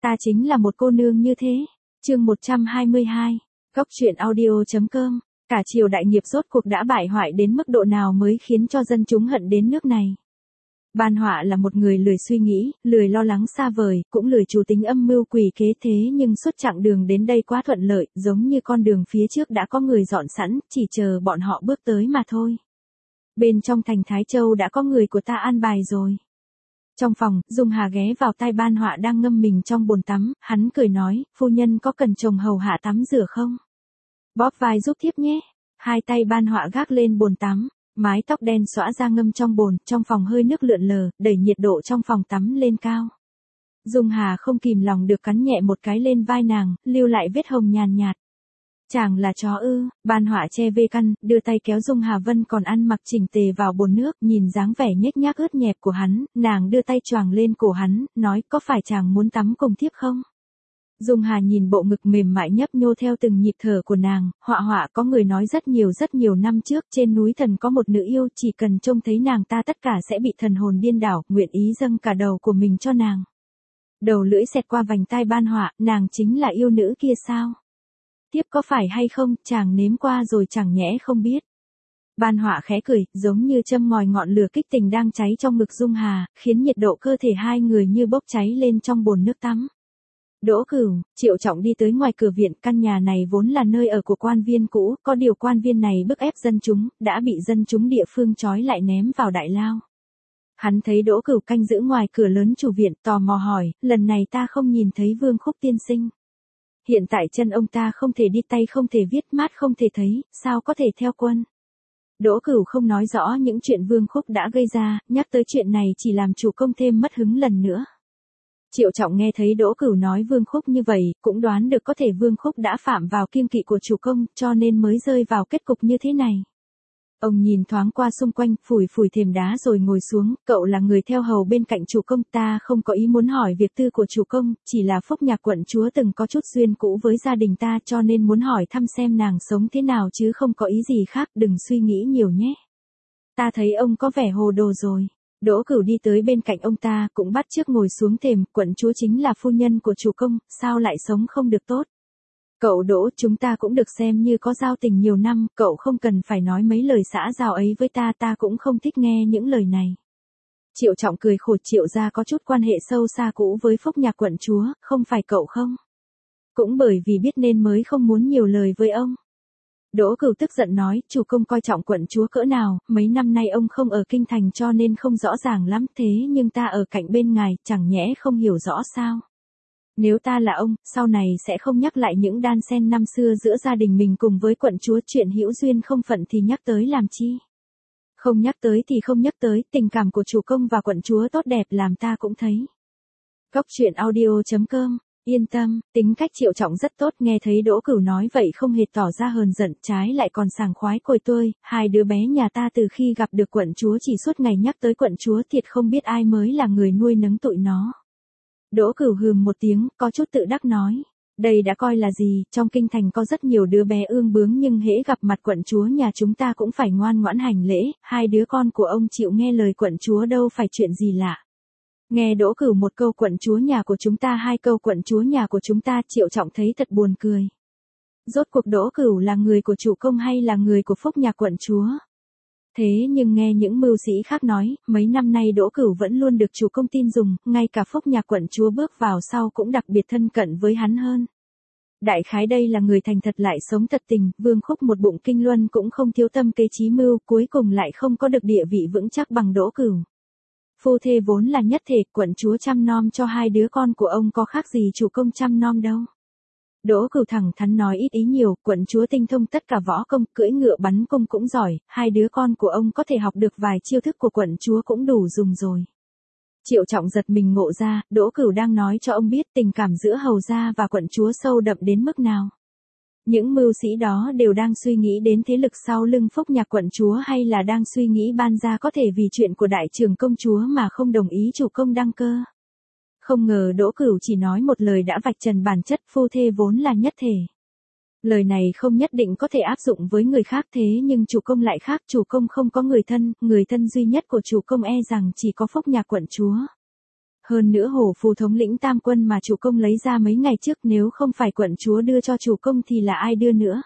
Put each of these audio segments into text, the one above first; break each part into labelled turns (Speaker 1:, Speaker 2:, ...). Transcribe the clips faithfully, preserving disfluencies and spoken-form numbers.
Speaker 1: Ta chính là một cô nương như thế. Chương một trăm hai mươi hai. Góc truyện audio.com. Cả triều đại nghiệp rốt cuộc đã bại hoại đến mức độ nào mới khiến cho dân chúng hận đến nước này. Ban Họa là một người lười suy nghĩ, lười lo lắng xa vời, cũng lười chủ tính âm mưu quỷ kế, thế nhưng suốt chặng đường đến đây quá thuận lợi, giống như con đường phía trước đã có người dọn sẵn, chỉ chờ bọn họ bước tới mà thôi. Bên trong thành Thái Châu đã có người của ta an bài rồi. Trong phòng, Dung Hà ghé vào tai Ban Họa đang ngâm mình trong bồn tắm, hắn cười nói, phu nhân có cần chồng hầu hạ tắm rửa không? Bóp vai giúp thiếp nhé. Hai tay Ban Họa gác lên bồn tắm, mái tóc đen xõa ra ngâm trong bồn, trong phòng hơi nước lượn lờ, đẩy nhiệt độ trong phòng tắm lên cao. Dung Hà không kìm lòng được cắn nhẹ một cái lên vai nàng, lưu lại vết hồng nhàn nhạt. Chàng là chó ư? Ban Họa che vê căn, đưa tay kéo Dung Hà Vân còn ăn mặc chỉnh tề vào bồn nước, nhìn dáng vẻ nhếch nhác ướt nhẹp của hắn, nàng đưa tay choàng lên cổ hắn, nói có phải chàng muốn tắm cùng thiếp không? Dung Hà nhìn bộ ngực mềm mại nhấp nhô theo từng nhịp thở của nàng, Họa Họa có người nói rất nhiều rất nhiều năm trước, trên núi thần có một nữ yêu, chỉ cần trông thấy nàng ta tất cả sẽ bị thần hồn điên đảo, nguyện ý dâng cả đầu của mình cho nàng. Đầu lưỡi xẹt qua vành tai Ban Họa, nàng chính là yêu nữ kia sao? Tiếp có phải hay không, chàng nếm qua rồi chẳng nhẽ không biết. Ban Họa khẽ cười, giống như châm ngòi ngọn lửa kích tình đang cháy trong ngực Dung Hà, khiến nhiệt độ cơ thể hai người như bốc cháy lên trong bồn nước tắm. Đỗ Cửu, Triệu Trọng đi tới ngoài cửa viện, căn nhà này vốn là nơi ở của quan viên cũ, có điều quan viên này bức ép dân chúng, đã bị dân chúng địa phương trói lại ném vào đại lao. Hắn thấy Đỗ Cửu canh giữ ngoài cửa lớn chủ viện, tò mò hỏi, lần này ta không nhìn thấy Vương Khúc tiên sinh. Hiện tại chân ông ta không thể đi, tay không thể viết, mát không thể thấy, sao có thể theo quân. Đỗ Cửu không nói rõ những chuyện Vương Khúc đã gây ra, nhắc tới chuyện này chỉ làm chủ công thêm mất hứng lần nữa. Triệu Trọng nghe thấy Đỗ Cửu nói Vương Khúc như vậy, cũng đoán được có thể Vương Khúc đã phạm vào kiêng kỵ của chủ công, cho nên mới rơi vào kết cục như thế này. Ông nhìn thoáng qua xung quanh, phủi phủi thềm đá rồi ngồi xuống, cậu là người theo hầu bên cạnh chủ công, ta không có ý muốn hỏi việc tư của chủ công, chỉ là Phúc Nhạc quận chúa từng có chút duyên cũ với gia đình ta cho nên muốn hỏi thăm xem nàng sống thế nào chứ không có ý gì khác, đừng suy nghĩ nhiều nhé. Ta thấy ông có vẻ hồ đồ rồi. Đỗ Cửu đi tới bên cạnh ông ta, cũng bắt chước ngồi xuống thềm, quận chúa chính là phu nhân của chủ công, sao lại sống không được tốt? Cậu Đỗ, chúng ta cũng được xem như có giao tình nhiều năm, cậu không cần phải nói mấy lời xã giao ấy với ta, ta cũng không thích nghe những lời này. Triệu Trọng cười khổ, Triệu gia có chút quan hệ sâu xa cũ với Phúc Nhạc quận chúa, không phải cậu không? Cũng bởi vì biết nên mới không muốn nhiều lời với ông. Đỗ Cửu tức giận nói, chủ công coi trọng quận chúa cỡ nào, mấy năm nay ông không ở kinh thành cho nên không rõ ràng lắm, thế nhưng ta ở cạnh bên ngài, chẳng nhẽ không hiểu rõ sao? Nếu ta là ông, sau này sẽ không nhắc lại những đan xen năm xưa giữa gia đình mình cùng với quận chúa, chuyện hữu duyên không phận thì nhắc tới làm chi? Không nhắc tới thì không nhắc tới, tình cảm của chủ công và quận chúa tốt đẹp làm ta cũng thấy. Góc truyện audio.com. Yên tâm, tính cách Triệu Trọng rất tốt, nghe thấy Đỗ Cửu nói vậy không hề tỏ ra hờn giận, trái lại còn sảng khoái cồi tươi, hai đứa bé nhà ta từ khi gặp được quận chúa chỉ suốt ngày nhắc tới quận chúa, thiệt không biết ai mới là người nuôi nấng tụi nó. Đỗ Cửu hừm một tiếng, có chút tự đắc nói, đây đã coi là gì, trong kinh thành có rất nhiều đứa bé ương bướng nhưng hễ gặp mặt quận chúa nhà chúng ta cũng phải ngoan ngoãn hành lễ, hai đứa con của ông chịu nghe lời quận chúa đâu phải chuyện gì lạ. Nghe Đỗ Cửu một câu quận chúa nhà của chúng ta, hai câu quận chúa nhà của chúng ta, Triệu Trọng thấy thật buồn cười. Rốt cuộc Đỗ Cửu là người của chủ công hay là người của Phúc Nhạc quận chúa? Thế nhưng nghe những mưu sĩ khác nói, mấy năm nay Đỗ Cửu vẫn luôn được chủ công tin dùng, ngay cả Phúc Nhạc quận chúa bước vào sau cũng đặc biệt thân cận với hắn hơn. Đại khái đây là người thành thật lại sống thật tình, Vương Khúc một bụng kinh luân cũng không thiếu tâm kế chí mưu, cuối cùng lại không có được địa vị vững chắc bằng Đỗ Cửu. Phu thê vốn là nhất thể, quận chúa chăm nom cho hai đứa con của ông có khác gì chủ công chăm nom đâu. Đỗ Cửu thẳng thắn nói ít ý nhiều, quận chúa tinh thông tất cả võ công, cưỡi ngựa bắn cung cũng giỏi, hai đứa con của ông có thể học được vài chiêu thức của quận chúa cũng đủ dùng rồi. Triệu Trọng giật mình ngộ ra, Đỗ Cửu đang nói cho ông biết tình cảm giữa hầu gia và quận chúa sâu đậm đến mức nào. Những mưu sĩ đó đều đang suy nghĩ đến thế lực sau lưng Phúc Nhạc quận chúa hay là đang suy nghĩ Ban gia có thể vì chuyện của đại trưởng công chúa mà không đồng ý chủ công đăng cơ. Không ngờ Đỗ Cửu chỉ nói một lời đã vạch trần bản chất, phu thê vốn là nhất thể. Lời này không nhất định có thể áp dụng với người khác, thế nhưng chủ công lại khác, chủ công không có người thân, người thân duy nhất của chủ công e rằng chỉ có Phúc Nhạc quận chúa. Hơn nữa hổ phù thống lĩnh tam quân mà chủ công lấy ra mấy ngày trước, nếu không phải quận chúa đưa cho chủ công thì là ai đưa nữa.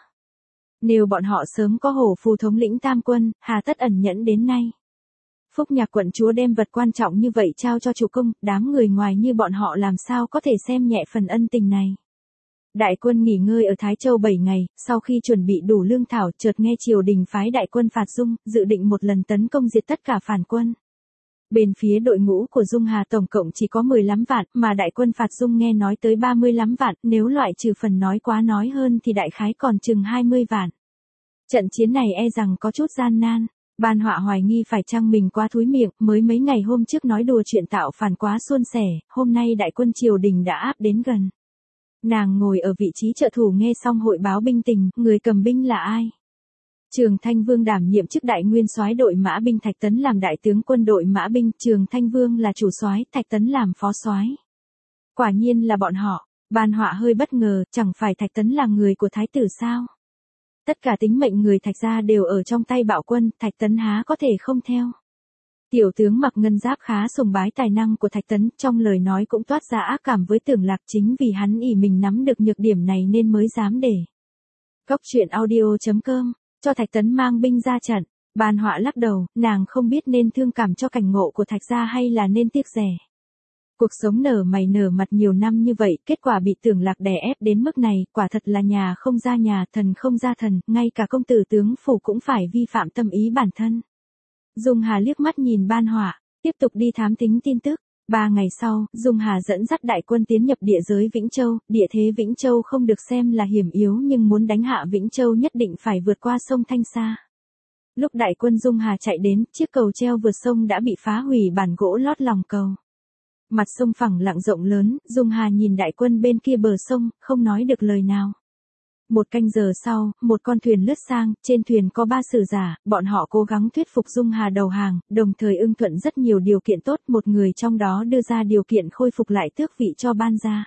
Speaker 1: Nếu bọn họ sớm có hổ phù thống lĩnh tam quân, hà tất ẩn nhẫn đến nay. Phúc Nhạc quận chúa đem vật quan trọng như vậy trao cho chủ công, đám người ngoài như bọn họ làm sao có thể xem nhẹ phần ân tình này. Đại quân nghỉ ngơi ở Thái Châu bảy ngày, sau khi chuẩn bị đủ lương thảo, chợt nghe triều đình phái đại quân phạt Dung, dự định một lần tấn công diệt tất cả phản quân. Bên phía đội ngũ của Dung Hà tổng cộng chỉ có mười lăm vạn, mà đại quân phạt Dung nghe nói tới ba mươi lăm vạn, nếu loại trừ phần nói quá nói hơn thì đại khái còn chừng hai mươi vạn. Trận chiến này e rằng có chút gian nan. Ban Họa hoài nghi phải chăng mình quá thúi miệng, mới mấy ngày hôm trước nói đùa chuyện tạo phản quá suôn sẻ, hôm nay đại quân triều đình đã áp đến gần. Nàng ngồi ở vị trí trợ thủ nghe xong hội báo binh tình, người cầm binh là ai? Trường Thanh Vương đảm nhiệm chức đại nguyên soái đội mã binh, Thạch Tấn làm đại tướng quân đội mã binh, Trường Thanh Vương là chủ soái, Thạch Tấn làm phó soái. Quả nhiên là bọn họ. Ban Họa hơi bất ngờ, chẳng phải Thạch Tấn là người của thái tử sao? Tất cả tính mệnh người Thạch gia đều ở trong tay bạo quân, Thạch Tấn há có thể không theo. Tiểu tướng mặc ngân giáp khá sùng bái tài năng của Thạch Tấn, trong lời nói cũng toát ra ác cảm với Tưởng Lạc, chính vì hắn ỷ mình nắm được nhược điểm này nên mới dám để. Góc truyện audio chấm com, cho Thạch Tấn mang binh ra trận. Ban Họa lắc đầu, nàng không biết nên thương cảm cho cảnh ngộ của Thạch gia hay là nên tiếc rẻ. Cuộc sống nở mày nở mặt nhiều năm như vậy, kết quả bị Tưởng Lạc đè ép đến mức này, quả thật là nhà không ra nhà, thần không ra thần, ngay cả công tử tướng phủ cũng phải vi phạm tâm ý bản thân. Dung Hà liếc mắt nhìn Ban Họa, tiếp tục đi thám thính tin tức. Ba ngày sau, Dung Hà dẫn dắt đại quân tiến nhập địa giới Vĩnh Châu, địa thế Vĩnh Châu không được xem là hiểm yếu nhưng muốn đánh hạ Vĩnh Châu nhất định phải vượt qua sông Thanh Sa. Lúc đại quân Dung Hà chạy đến, chiếc cầu treo vượt sông đã bị phá hủy, bản gỗ lót lòng cầu. Mặt sông phẳng lặng rộng lớn, Dung Hà nhìn đại quân bên kia bờ sông, không nói được lời nào. Một canh giờ sau, một con thuyền lướt sang, trên thuyền có ba sử giả, bọn họ cố gắng thuyết phục Dung Hà đầu hàng, đồng thời ưng thuận rất nhiều điều kiện tốt, một người trong đó đưa ra điều kiện khôi phục lại tước vị cho Ban gia.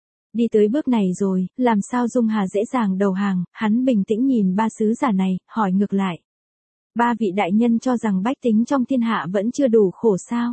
Speaker 1: Đi tới bước này rồi, làm sao Dung Hà dễ dàng đầu hàng, hắn bình tĩnh nhìn ba sứ giả này, hỏi ngược lại. Ba vị đại nhân cho rằng bách tính trong thiên hạ vẫn chưa đủ khổ sao?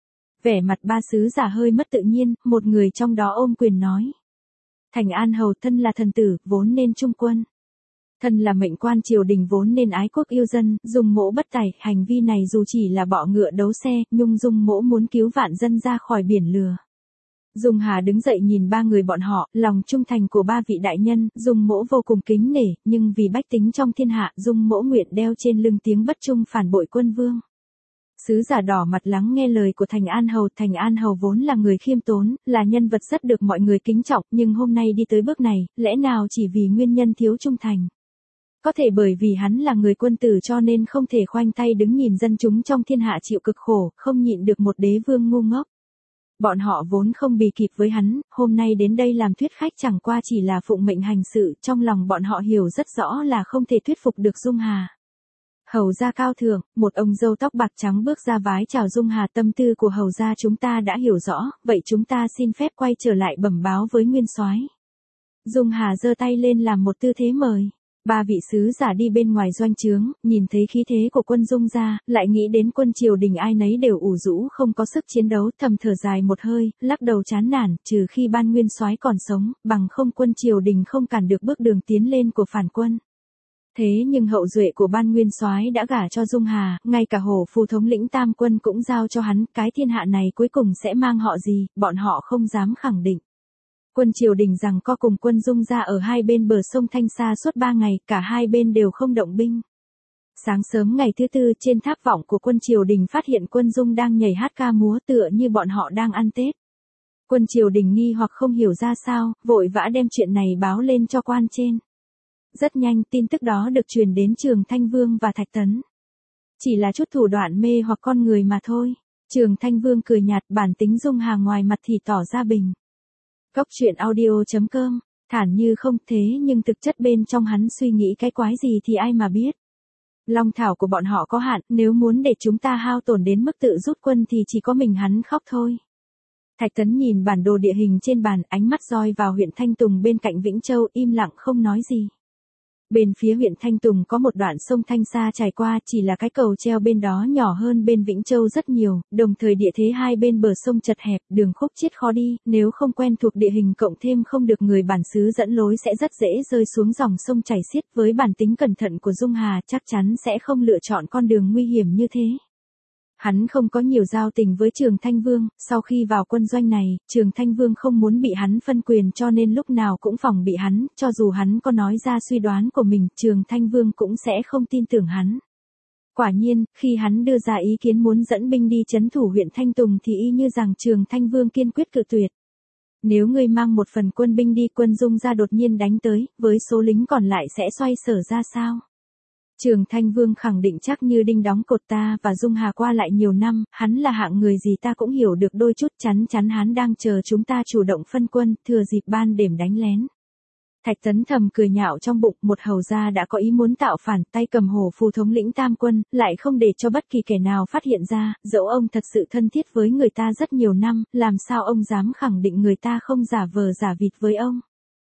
Speaker 1: Vẻ mặt ba sứ giả hơi mất tự nhiên, một người trong đó ôm quyền nói. Thành An Hầu thân là thần tử, vốn nên trung quân. Thân là mệnh quan triều đình vốn nên ái quốc yêu dân, Dung Mỗ bất tài, hành vi này dù chỉ là bọ ngựa đấu xe, nhưng Dung Mỗ muốn cứu vạn dân ra khỏi biển lừa. Dung Hà đứng dậy nhìn ba người bọn họ, lòng trung thành của ba vị đại nhân, Dung Mỗ vô cùng kính nể, nhưng vì bách tính trong thiên hạ, Dung Mỗ nguyện đeo trên lưng tiếng bất trung phản bội quân vương. Sứ giả đỏ mặt lắng nghe lời của Thành An Hầu, Thành An Hầu vốn là người khiêm tốn, là nhân vật rất được mọi người kính trọng, nhưng hôm nay đi tới bước này, lẽ nào chỉ vì nguyên nhân thiếu trung thành? Có thể bởi vì hắn là người quân tử cho nên không thể khoanh tay đứng nhìn dân chúng trong thiên hạ chịu cực khổ, không nhịn được một đế vương ngu ngốc. Bọn họ vốn không bì kịp với hắn, hôm nay đến đây làm thuyết khách chẳng qua chỉ là phụng mệnh hành sự, trong lòng bọn họ hiểu rất rõ là không thể thuyết phục được Dung Hà. Hầu gia cao thượng, một ông dâu tóc bạc trắng bước ra vái chào Dung Hà, tâm tư của hầu gia chúng ta đã hiểu rõ, vậy chúng ta xin phép quay trở lại bẩm báo với nguyên soái. Dung Hà giơ tay lên làm một tư thế mời. Ba vị sứ giả đi bên ngoài doanh trướng, nhìn thấy khí thế của quân Dung gia, lại nghĩ đến quân triều đình ai nấy đều ủ rũ không có sức chiến đấu, thầm thở dài một hơi, lắc đầu chán nản, trừ khi Ban nguyên soái còn sống, bằng không quân triều đình không cản được bước đường tiến lên của phản quân. Thế nhưng hậu duệ của Ban nguyên soái đã gả cho Dung Hà, ngay cả hổ phù thống lĩnh tam quân cũng giao cho hắn, cái thiên hạ này cuối cùng sẽ mang họ gì, bọn họ không dám khẳng định. Quân triều đình rằng co cùng quân Dung gia ở hai bên bờ sông Thanh Sa suốt ba ngày, cả hai bên đều không động binh. Sáng sớm ngày thứ tư, trên tháp vọng của quân triều đình phát hiện quân Dung đang nhảy hát ca múa tựa như bọn họ đang ăn Tết. Quân triều đình nghi hoặc không hiểu ra sao, vội vã đem chuyện này báo lên cho quan trên. Rất nhanh tin tức đó được truyền đến Trường Thanh Vương và Thạch Tấn. Chỉ là chút thủ đoạn mê hoặc con người mà thôi. Trường Thanh Vương cười nhạt, bản tính Dung Hà ngoài mặt thì tỏ ra bình. Góc truyện audio chấm com, thản như không, thế nhưng thực chất bên trong hắn suy nghĩ cái quái gì thì ai mà biết. Long thảo của bọn họ có hạn, nếu muốn để chúng ta hao tổn đến mức tự rút quân thì chỉ có mình hắn khóc thôi. Thạch Tấn nhìn bản đồ địa hình trên bàn, ánh mắt roi vào huyện Thanh Tùng bên cạnh Vĩnh Châu, im lặng không nói gì. Bên phía huyện Thanh Tùng có một đoạn sông Thanh Sa trải qua, chỉ là cái cầu treo bên đó nhỏ hơn bên Vĩnh Châu rất nhiều, đồng thời địa thế hai bên bờ sông chật hẹp, đường khúc chiết khó đi, nếu không quen thuộc địa hình cộng thêm không được người bản xứ dẫn lối sẽ rất dễ rơi xuống dòng sông chảy xiết. Với bản tính cẩn thận của Dung Hà chắc chắn sẽ không lựa chọn con đường nguy hiểm như thế. Hắn không có nhiều giao tình với Trường Thanh Vương, sau khi vào quân doanh này, Trường Thanh Vương không muốn bị hắn phân quyền cho nên lúc nào cũng phòng bị hắn, cho dù hắn có nói ra suy đoán của mình, Trường Thanh Vương cũng sẽ không tin tưởng hắn. Quả nhiên, khi hắn đưa ra ý kiến muốn dẫn binh đi trấn thủ huyện Thanh Tùng thì y như rằng Trường Thanh Vương kiên quyết cự tuyệt. Nếu ngươi mang một phần quân binh đi, quân Dung ra đột nhiên đánh tới, với số lính còn lại sẽ xoay sở ra sao? Trường Thanh Vương khẳng định chắc như đinh đóng cột, ta và Dung Hà qua lại nhiều năm, hắn là hạng người gì ta cũng hiểu được đôi chút, chắn chắn hắn đang chờ chúng ta chủ động phân quân, thừa dịp ban đêm đánh lén. Thạch Tấn thầm cười nhạo trong bụng, một hầu gia đã có ý muốn tạo phản, tay cầm hổ phù thống lĩnh tam quân, lại không để cho bất kỳ kẻ nào phát hiện ra, dẫu ông thật sự thân thiết với người ta rất nhiều năm, làm sao ông dám khẳng định người ta không giả vờ giả vịt với ông.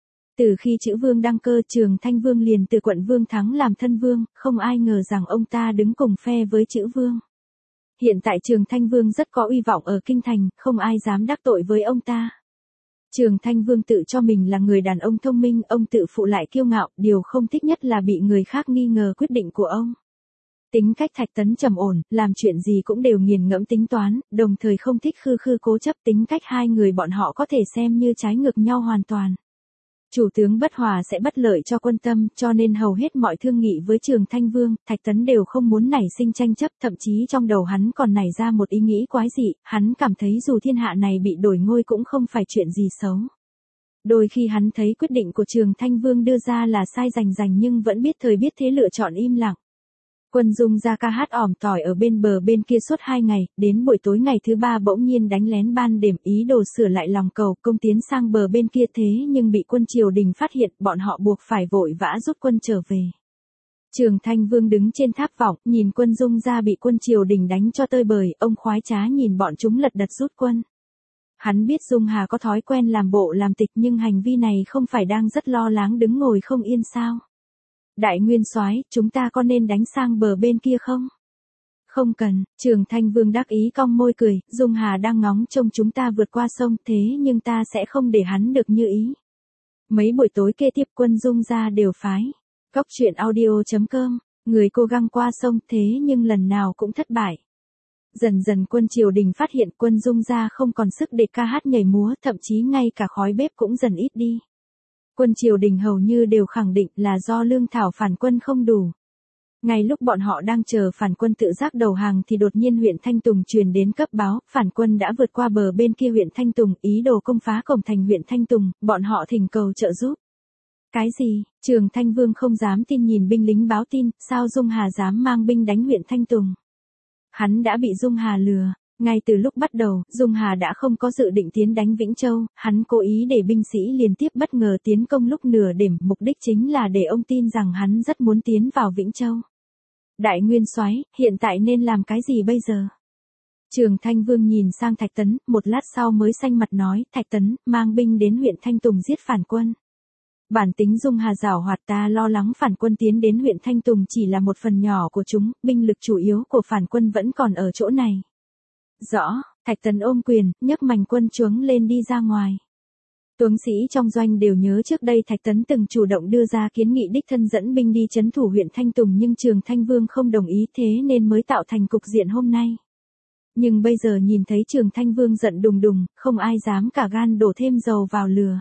Speaker 1: Từ khi chữ Vương đăng cơ, Trường Thanh Vương liền từ quận Vương Thắng làm thân vương, không ai ngờ rằng ông ta đứng cùng phe với chữ Vương. Hiện tại Trường Thanh Vương rất có uy vọng ở kinh thành, không ai dám đắc tội với ông ta. Trường Thanh Vương tự cho mình là người đàn ông thông minh, ông tự phụ lại kiêu ngạo, điều không thích nhất là bị người khác nghi ngờ quyết định của ông. Tính cách Thạch Tấn trầm ổn, làm chuyện gì cũng đều nghiền ngẫm tính toán, đồng thời không thích khư khư cố chấp, tính cách hai người bọn họ có thể xem như trái ngược nhau hoàn toàn. Chủ tướng bất hòa sẽ bất lợi cho quân tâm, cho nên hầu hết mọi thương nghị với Trường Thanh Vương, Thạch Tấn đều không muốn nảy sinh tranh chấp, thậm chí trong đầu hắn còn nảy ra một ý nghĩ quái dị, hắn cảm thấy dù thiên hạ này bị đổi ngôi cũng không phải chuyện gì xấu. Đôi khi hắn thấy quyết định của Trường Thanh Vương đưa ra là sai rành rành nhưng vẫn biết thời biết thế lựa chọn im lặng. Quân Dung ra ca hát ỏm tỏi ở bên bờ bên kia suốt hai ngày, đến buổi tối ngày thứ ba bỗng nhiên đánh lén ban đêm, ý đồ sửa lại lòng cầu công tiến sang bờ bên kia, thế nhưng bị quân triều đình phát hiện, bọn họ buộc phải vội vã rút quân trở về. Trường Thanh Vương đứng trên tháp vọng, nhìn quân Dung ra bị quân triều đình đánh cho tơi bời, ông khoái trá nhìn bọn chúng lật đật rút quân. Hắn biết Dung Hà có thói quen làm bộ làm tịch nhưng hành vi này không phải đang rất lo lắng đứng ngồi không yên sao? Đại nguyên soái, chúng ta có nên đánh sang bờ bên kia không? Không cần, Trường Thanh Vương đắc ý cong môi cười, Dung Hà đang ngóng trông chúng ta vượt qua sông, thế nhưng ta sẽ không để hắn được như ý. Mấy buổi tối kế tiếp quân Dung ra đều phái. Cóc truyện audio chấm com, người cố gắng qua sông thế nhưng lần nào cũng thất bại. Dần dần quân triều đình phát hiện quân Dung ra không còn sức để ca hát nhảy múa, thậm chí ngay cả khói bếp cũng dần ít đi. Quân triều đình hầu như đều khẳng định là do lương thảo phản quân không đủ. Ngay lúc bọn họ đang chờ phản quân tự giác đầu hàng thì đột nhiên huyện Thanh Tùng truyền đến cấp báo, phản quân đã vượt qua bờ bên kia huyện Thanh Tùng, ý đồ công phá cổng thành huyện Thanh Tùng, bọn họ thỉnh cầu trợ giúp. Cái gì? Trường Thanh Vương không dám tin nhìn binh lính báo tin, sao Dung Hà dám mang binh đánh huyện Thanh Tùng? Hắn đã bị Dung Hà lừa. Ngay từ lúc bắt đầu, Dung Hà đã không có dự định tiến đánh Vĩnh Châu, hắn cố ý để binh sĩ liên tiếp bất ngờ tiến công lúc nửa đêm, mục đích chính là để ông tin rằng hắn rất muốn tiến vào Vĩnh Châu. Đại nguyên soái, hiện tại nên làm cái gì bây giờ? Trường Thanh Vương nhìn sang Thạch Tấn, một lát sau mới xanh mặt nói, Thạch Tấn, mang binh đến huyện Thanh Tùng giết phản quân. Bản tính Dung Hà giảo hoạt, ta lo lắng phản quân tiến đến huyện Thanh Tùng chỉ là một phần nhỏ của chúng, binh lực chủ yếu của phản quân vẫn còn ở chỗ này. Rõ, Thạch Tấn ôm quyền, nhấc mành quân chuống lên đi ra ngoài. Tướng sĩ trong doanh đều nhớ trước đây Thạch Tấn từng chủ động đưa ra kiến nghị đích thân dẫn binh đi trấn thủ huyện Thanh Tùng nhưng Trường Thanh Vương không đồng ý, thế nên mới tạo thành cục diện hôm nay. Nhưng bây giờ nhìn thấy Trường Thanh Vương giận đùng đùng, không ai dám cả gan đổ thêm dầu vào lửa.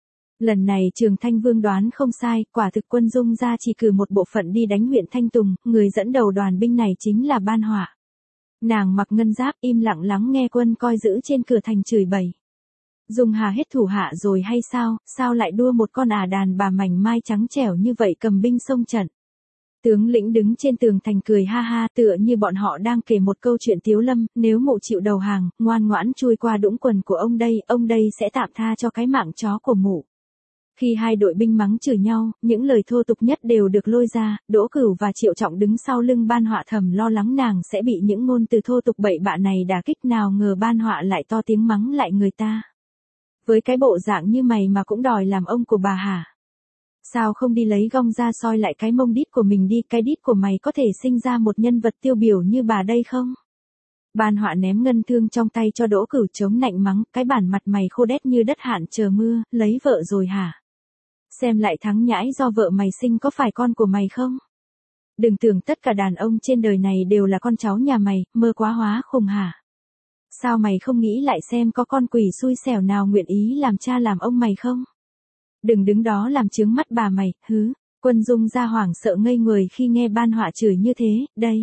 Speaker 1: Lần này Trường Thanh Vương đoán không sai, quả thực quân Dung ra chỉ cử một bộ phận đi đánh huyện Thanh Tùng, người dẫn đầu đoàn binh này chính là Ban Họa. Nàng mặc ngân giáp im lặng lắng nghe quân coi giữ trên cửa thành chửi bậy. Dung Hà hết thủ hạ rồi hay sao, sao lại đua một con ả đàn bà mảnh mai trắng trẻo như vậy cầm binh xông trận. Tướng lĩnh đứng trên tường thành cười ha ha tựa như bọn họ đang kể một câu chuyện tiếu lâm, nếu mụ chịu đầu hàng, ngoan ngoãn chui qua đũng quần của ông đây, ông đây sẽ tạm tha cho cái mạng chó của mụ. Khi hai đội binh mắng chửi nhau, những lời thô tục nhất đều được lôi ra, Đỗ Cửu và Triệu Trọng đứng sau lưng Ban Họa thầm lo lắng nàng sẽ bị những ngôn từ thô tục bậy bạ này đả kích, nào ngờ Ban Họa lại to tiếng mắng lại người ta. Với cái bộ dạng như mày mà cũng đòi làm ông của bà hả? Sao không đi lấy gong ra soi lại cái mông đít của mình đi, cái đít của mày có thể sinh ra một nhân vật tiêu biểu như bà đây không? Ban Họa ném ngân thương trong tay cho Đỗ Cửu chống nạnh mắng, cái bản mặt mày khô đét như đất hạn chờ mưa, lấy vợ rồi hả? Xem lại thắng nhãi do vợ mày sinh có phải con của mày không? Đừng tưởng tất cả đàn ông trên đời này đều là con cháu nhà mày, mơ quá hóa khùng hả? Sao mày không nghĩ lại xem có con quỷ xui xẻo nào nguyện ý làm cha làm ông mày không? Đừng đứng đó làm chướng mắt bà mày, hứ. Quân Dung ra hoảng sợ ngây người khi nghe Ban Họa chửi như thế, đây.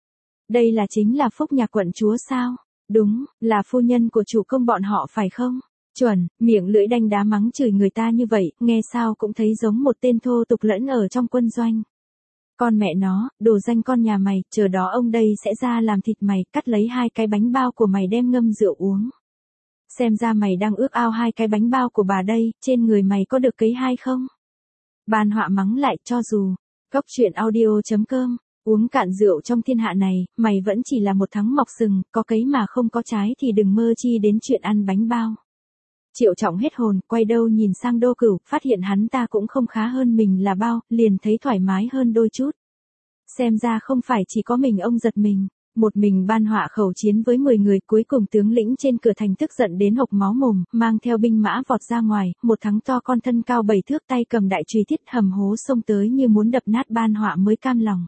Speaker 1: Đây là chính là Phúc Nhạc quận chúa sao? Đúng, là phu nhân của chủ công bọn họ phải không? Chuẩn, miệng lưỡi đanh đá mắng chửi người ta như vậy, nghe sao cũng thấy giống một tên thô tục lẫn ở trong quân doanh. Con mẹ nó, đồ danh con nhà mày, chờ đó ông đây sẽ ra làm thịt mày, cắt lấy hai cái bánh bao của mày đem ngâm rượu uống. Xem ra mày đang ước ao hai cái bánh bao của bà đây, trên người mày có được cấy hai không? Ban Họa mắng lại, cho dù. Cốc truyện audio chấm com, uống cạn rượu trong thiên hạ này, mày vẫn chỉ là một thắng mọc sừng, có cấy mà không có trái thì đừng mơ chi đến chuyện ăn bánh bao. Triệu Trọng hết hồn, quay đầu nhìn sang Đỗ Cửu, phát hiện hắn ta cũng không khá hơn mình là bao, liền thấy thoải mái hơn đôi chút. Xem ra không phải chỉ có mình ông giật mình. Một mình Ban Họa khẩu chiến với mười người, cuối cùng tướng lĩnh trên cửa thành tức giận đến hộc máu mồm, mang theo binh mã vọt ra ngoài, một thắng to con thân cao bảy thước tay cầm đại chùy thiết hầm hố xông tới như muốn đập nát Ban Họa mới cam lòng.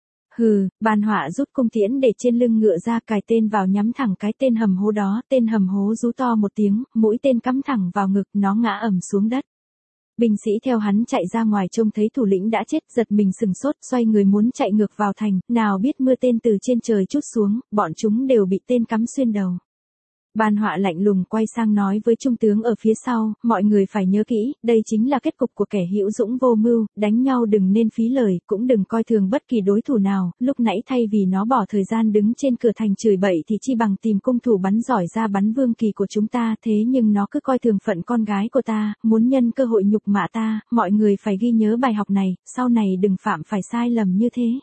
Speaker 1: Hừ, Ban Họa rút cung tiễn để trên lưng ngựa ra cài tên vào nhắm thẳng cái tên hầm hố đó, tên hầm hố rú to một tiếng, mũi tên cắm thẳng vào ngực, nó ngã ầm xuống đất. Binh sĩ theo hắn chạy ra ngoài trông thấy thủ lĩnh đã chết, giật mình sừng sốt, xoay người muốn chạy ngược vào thành, nào biết mưa tên từ trên trời trút xuống, bọn chúng đều bị tên cắm xuyên đầu. Ban Họa lạnh lùng quay sang nói với trung tướng ở phía sau, mọi người phải nhớ kỹ, đây chính là kết cục của kẻ hữu dũng vô mưu, đánh nhau đừng nên phí lời, cũng đừng coi thường bất kỳ đối thủ nào, lúc nãy thay vì nó bỏ thời gian đứng trên cửa thành chửi bậy thì chi bằng tìm cung thủ bắn giỏi ra bắn Vương Kỳ của chúng ta, thế nhưng nó cứ coi thường phận con gái của ta, muốn nhân cơ hội nhục mạ ta, mọi người phải ghi nhớ bài học này, sau này đừng phạm phải sai lầm như thế.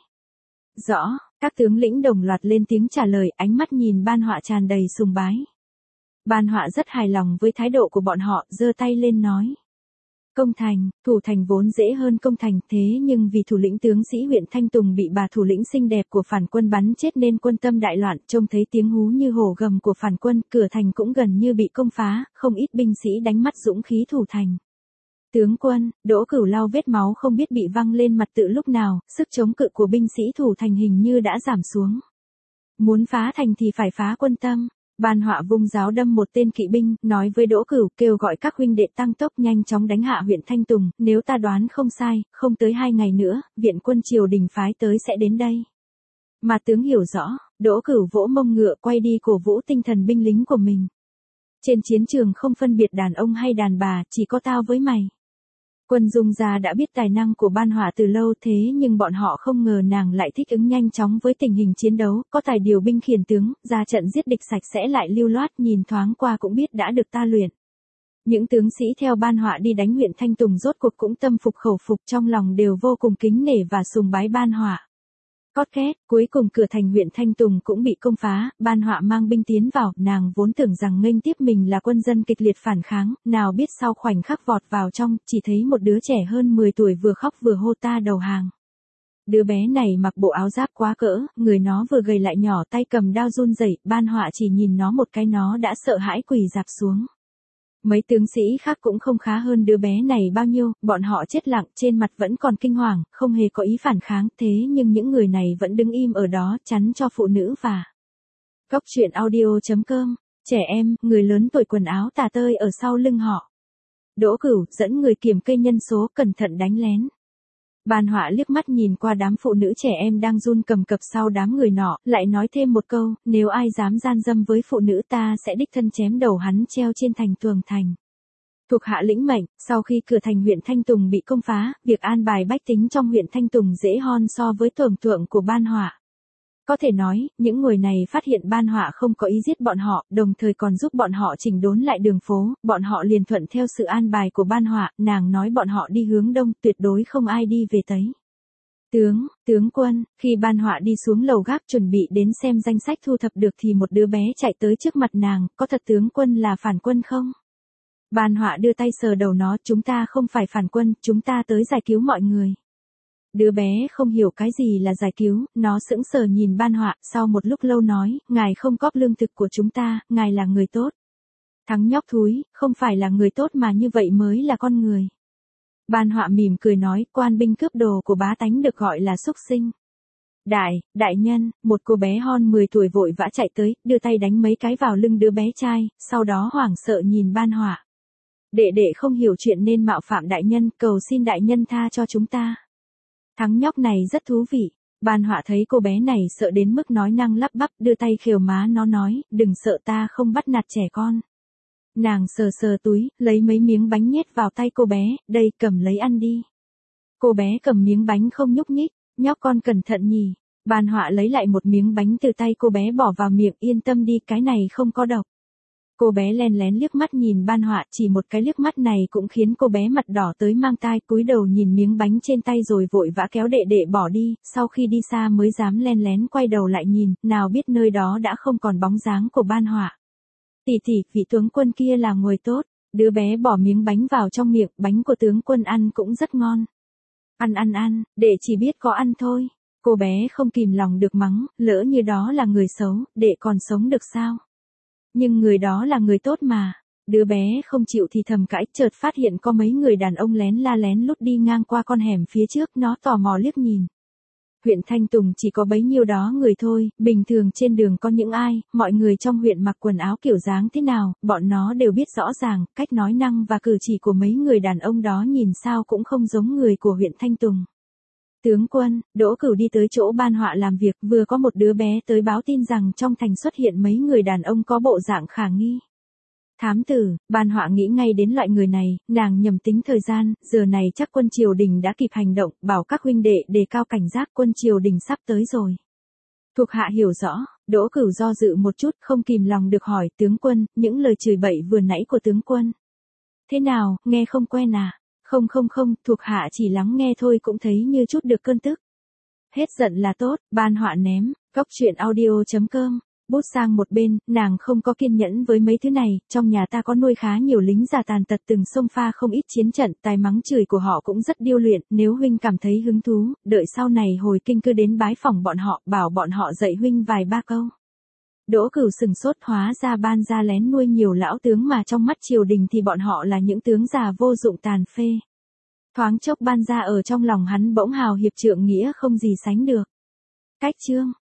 Speaker 1: Rõ, các tướng lĩnh đồng loạt lên tiếng trả lời, ánh mắt nhìn Ban Họa tràn đầy sùng bái. Ban Họa rất hài lòng với thái độ của bọn họ, giơ tay lên nói. Công thành, thủ thành vốn dễ hơn công thành, thế nhưng vì thủ lĩnh tướng sĩ huyện Thanh Tùng bị bà thủ lĩnh xinh đẹp của phản quân bắn chết nên quân tâm đại loạn, trông thấy tiếng hú như hổ gầm của phản quân, cửa thành cũng gần như bị công phá, không ít binh sĩ đánh mất dũng khí thủ thành. Tướng quân, Đỗ Cửu lau vết máu không biết bị văng lên mặt tự lúc nào, sức chống cự của binh sĩ thủ thành hình như đã giảm xuống. Muốn phá thành thì phải phá quân tâm. Ban Họa vung giáo đâm một tên kỵ binh, nói với Đỗ Cửu, kêu gọi các huynh đệ tăng tốc nhanh chóng đánh hạ huyện Thanh Tùng, nếu ta đoán không sai, không tới hai ngày nữa, viện quân triều đình phái tới sẽ đến đây. Mà tướng hiểu rõ, Đỗ Cửu vỗ mông ngựa quay đi cổ vũ tinh thần binh lính của mình. Trên chiến trường không phân biệt đàn ông hay đàn bà, chỉ có tao với mày. Quân Dung gia đã biết tài năng của Ban Họa từ lâu thế nhưng bọn họ không ngờ nàng lại thích ứng nhanh chóng với tình hình chiến đấu, có tài điều binh khiển tướng, ra trận giết địch sạch sẽ lại lưu loát, nhìn thoáng qua cũng biết đã được ta luyện. Những tướng sĩ theo Ban Họa đi đánh huyện Thanh Tùng rốt cuộc cũng tâm phục khẩu phục, trong lòng đều vô cùng kính nể và sùng bái Ban Họa. Cót két, cuối cùng cửa thành huyện Thanh Tùng cũng bị công phá, Ban Họa mang binh tiến vào, nàng vốn tưởng rằng nghênh tiếp mình là quân dân kịch liệt phản kháng, nào biết sau khoảnh khắc vọt vào trong, chỉ thấy một đứa trẻ hơn mười tuổi vừa khóc vừa hô ta đầu hàng. Đứa bé này mặc bộ áo giáp quá cỡ, người nó vừa gầy lại nhỏ, tay cầm đao run rẩy, Ban Họa chỉ nhìn nó một cái nó đã sợ hãi quỳ rạp xuống. Mấy tướng sĩ khác cũng không khá hơn đứa bé này bao nhiêu, bọn họ chết lặng, trên mặt vẫn còn kinh hoàng, không hề có ý phản kháng, thế nhưng những người này vẫn đứng im ở đó, chắn cho phụ nữ và... Cốc truyện audio chấm com, trẻ em, người lớn tuổi quần áo tà tơi ở sau lưng họ. Đỗ Cửu dẫn người kiểm kê nhân số, cẩn thận đánh lén. Ban Họa liếc mắt nhìn qua đám phụ nữ trẻ em đang run cầm cập sau đám người nọ, lại nói thêm một câu, nếu ai dám gian dâm với phụ nữ ta sẽ đích thân chém đầu hắn treo trên thành tường thành. Thuộc hạ lĩnh mệnh, sau khi cửa thành huyện Thanh Tùng bị công phá, việc an bài bách tính trong huyện Thanh Tùng dễ hơn so với tưởng tượng của Ban Họa. Có thể nói, những người này phát hiện Ban Họa không có ý giết bọn họ, đồng thời còn giúp bọn họ chỉnh đốn lại đường phố, bọn họ liền thuận theo sự an bài của Ban Họa, nàng nói bọn họ đi hướng đông, tuyệt đối không ai đi về tây. Tướng, tướng quân, khi Ban Họa đi xuống lầu gác chuẩn bị đến xem danh sách thu thập được thì một đứa bé chạy tới trước mặt nàng, có thật tướng quân là phản quân không? Ban Họa đưa tay sờ đầu nó, chúng ta không phải phản quân, chúng ta tới giải cứu mọi người. Đứa bé không hiểu cái gì là giải cứu, nó sững sờ nhìn Ban Họa, sau một lúc lâu nói, ngài không cóp lương thực của chúng ta, ngài là người tốt. Thằng nhóc thúi, không phải là người tốt mà như vậy mới là con người. Ban Họa mỉm cười nói, quan binh cướp đồ của bá tánh được gọi là súc sinh. Đại, đại nhân, một cô bé hon mười tuổi vội vã chạy tới, đưa tay đánh mấy cái vào lưng đứa bé trai, sau đó hoảng sợ nhìn Ban Họa. Đệ đệ không hiểu chuyện nên mạo phạm đại nhân, cầu xin đại nhân tha cho chúng ta. Thằng nhóc này rất thú vị. Ban Họa thấy cô bé này sợ đến mức nói năng lắp bắp, đưa tay khều má nó nói, đừng sợ, ta không bắt nạt trẻ con. Nàng sờ sờ túi, lấy mấy miếng bánh nhét vào tay cô bé, đây cầm lấy ăn đi. Cô bé cầm miếng bánh không nhúc nhích, nhóc con cẩn thận nhỉ. Ban Họa lấy lại một miếng bánh từ tay cô bé bỏ vào miệng, yên tâm đi, cái này không có độc. Cô bé len lén liếc mắt nhìn Ban Họa, chỉ một cái liếc mắt này cũng khiến cô bé mặt đỏ tới mang tai, cúi đầu nhìn miếng bánh trên tay rồi vội vã kéo đệ đệ bỏ đi, sau khi đi xa mới dám len lén quay đầu lại nhìn, nào biết nơi đó đã không còn bóng dáng của Ban Họa. Tỷ tỷ, vị tướng quân kia là người tốt. Đứa bé bỏ miếng bánh vào trong miệng, bánh của tướng quân ăn cũng rất ngon. Ăn ăn ăn, đệ chỉ biết có ăn thôi. Cô bé không kìm lòng được mắng, lỡ như đó là người xấu, đệ còn sống được sao? Nhưng người đó là người tốt mà. Đứa bé không chịu thì thầm cãi, chợt phát hiện có mấy người đàn ông lén la lén lút đi ngang qua con hẻm phía trước, nó tò mò liếc nhìn. Huyện Thanh Tùng chỉ có bấy nhiêu đó người thôi, bình thường trên đường có những ai, mọi người trong huyện mặc quần áo kiểu dáng thế nào, bọn nó đều biết rõ ràng, cách nói năng và cử chỉ của mấy người đàn ông đó nhìn sao cũng không giống người của huyện Thanh Tùng. Tướng quân, Đỗ Cửu đi tới chỗ Ban Họa làm việc, vừa có một đứa bé tới báo tin rằng trong thành xuất hiện mấy người đàn ông có bộ dạng khả nghi. Thám tử, Ban Họa nghĩ ngay đến loại người này, nàng nhầm tính thời gian, giờ này chắc quân triều đình đã kịp hành động, bảo các huynh đệ đề cao cảnh giác, quân triều đình sắp tới rồi. Thuộc hạ hiểu rõ, Đỗ Cửu do dự một chút, không kìm lòng được hỏi, tướng quân, những lời chửi bậy vừa nãy của tướng quân. Thế nào, nghe không quen à? Không không không, thuộc hạ chỉ lắng nghe thôi cũng thấy như chút được cơn tức. Hết giận là tốt, Ban Họa ném, góc truyện audio chấm com. Bút sang một bên, nàng không có kiên nhẫn với mấy thứ này, trong nhà ta có nuôi khá nhiều lính già tàn tật từng xông pha không ít chiến trận, tài mắng chửi của họ cũng rất điêu luyện, nếu huynh cảm thấy hứng thú, đợi sau này hồi kinh cứ đến bái phỏng bọn họ, bảo bọn họ dạy huynh vài ba câu. Đỗ Cửu sừng sốt, hóa ra Ban gia lén nuôi nhiều lão tướng mà trong mắt triều đình thì bọn họ là những tướng già vô dụng tàn phê. Thoáng chốc Ban gia ở trong lòng hắn bỗng hào hiệp trượng nghĩa không gì sánh được. Cách chương